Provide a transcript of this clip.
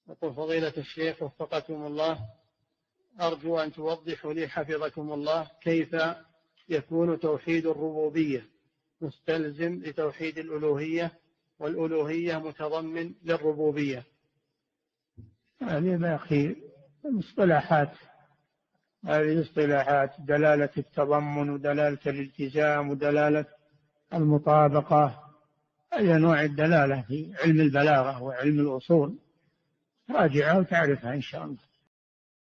يقول فضيلة الشيخ وفقكم الله، أرجو أن توضحوا لي حفظكم الله كيف يكون توحيد الربوبية مستلزم لتوحيد الألوهية والألوهية متضمن للربوبية. هذه باقي مصطلحات، هذه اصطلاحات دلالة التضمن ودلالة الالتزام ودلالة المطابقة، هذه أنواع الدلالة في علم البلاغة وعلم الأصول، راجعها وتعرفها إن شاء الله.